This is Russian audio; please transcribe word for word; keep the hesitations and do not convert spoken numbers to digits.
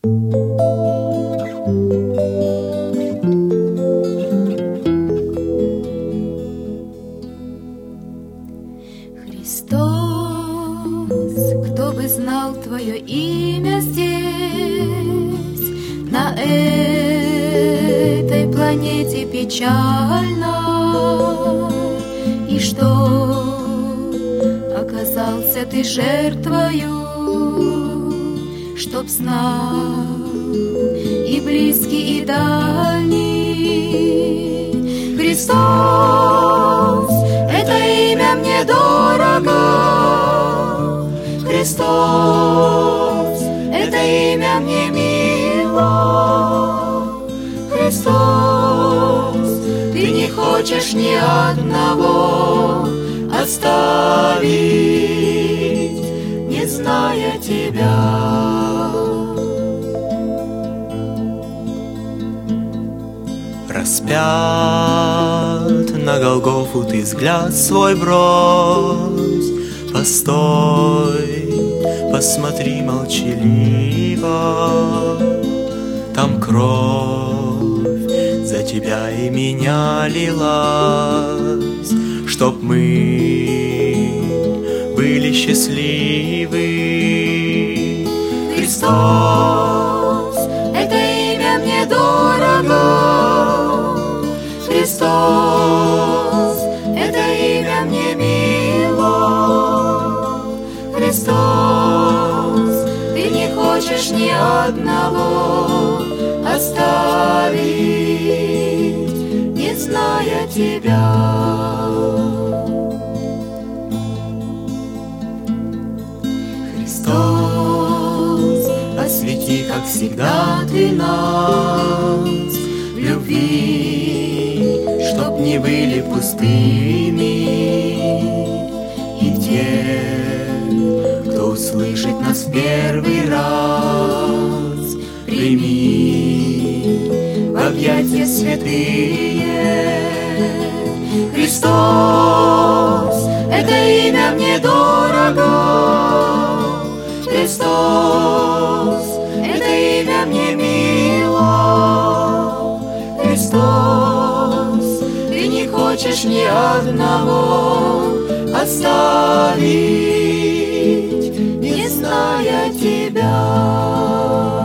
Кто бы знал Твое имя здесь, на этой планете печальной, и что оказался Ты жертвою, чтоб знал и близкий, и дальний. Христос, это имя мне дорого, Христос, это имя мне мило. Христос, Ты не хочешь ни одного оставить, не зная Тебя. Распят на Голгофу Ты взгляд свой брось, постой, посмотри молчаливо, там кровь за тебя и меня лилась, чтоб мы были счастливы. Христос, это имя мне дорого, Христос, это имя мне мило. Христос, Ты не хочешь ни одного оставить, не зная Тебя. Христос, освети, как всегда, Ты нас в любви, чтоб не были пустыми, и те, кто услышит нас в первый раз, прими в объятия святые. Христос, это имя мне дорого, Христос, это имя мне мило. Христос, Ты не хочешь ни одного оставить, не зная Тебя.